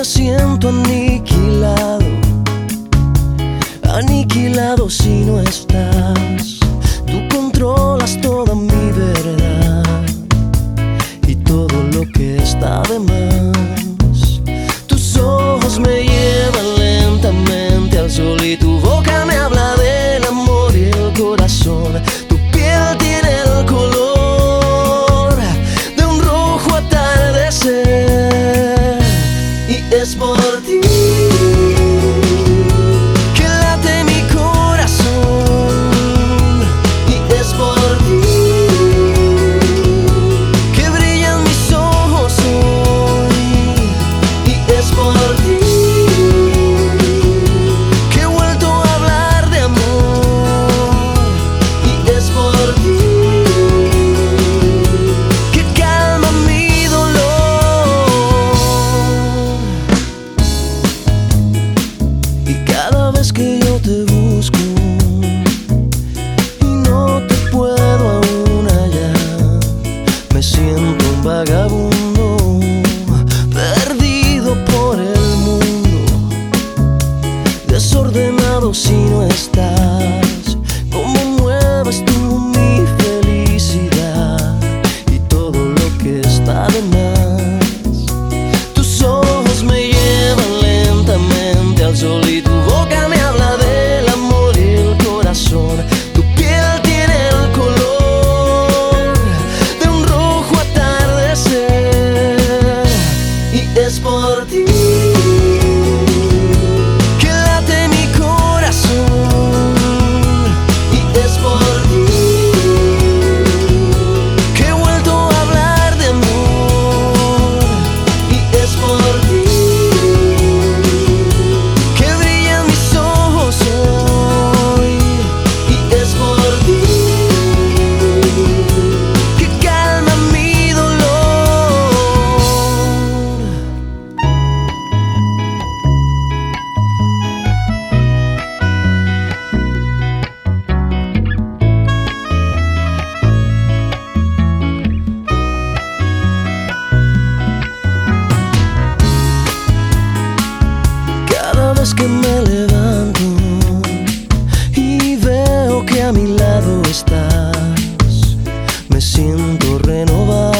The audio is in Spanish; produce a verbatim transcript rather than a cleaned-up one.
me siento aniquilado, aniquilado si no estás. Tú controlas toda mi verdad y todo lo que está de más. Tus ojos me llevan lentamente al sol y tu boca me habla del amor y el corazón. Tu piel tiene el color de un rojo atardecer y es por ti que late mi corazón, y es por ti que brillan mis ojos hoy, y es por ti que he vuelto a hablar de amor, y es por ti que calma mi dolor. Y cada vez que yo te busco y no te puedo aún hallar, me siento un vagabundo perdido por el mundo, desordenado si no estás. Cómo mueves tú mi felicidad y todo lo que está de más. Tus ojos me llevan lentamente al sol y tu boca me habla del amor y el corazón. Tu piel tiene el color de un rojo atardecer y es por ti que late mi corazón, y es por ti que he vuelto a hablar de amor, y es por ti que brillan mis ojos hoy, y es por ti que calma mi dolor. Cada vez que me levanto y veo que a mi lado estás, me siento renovado.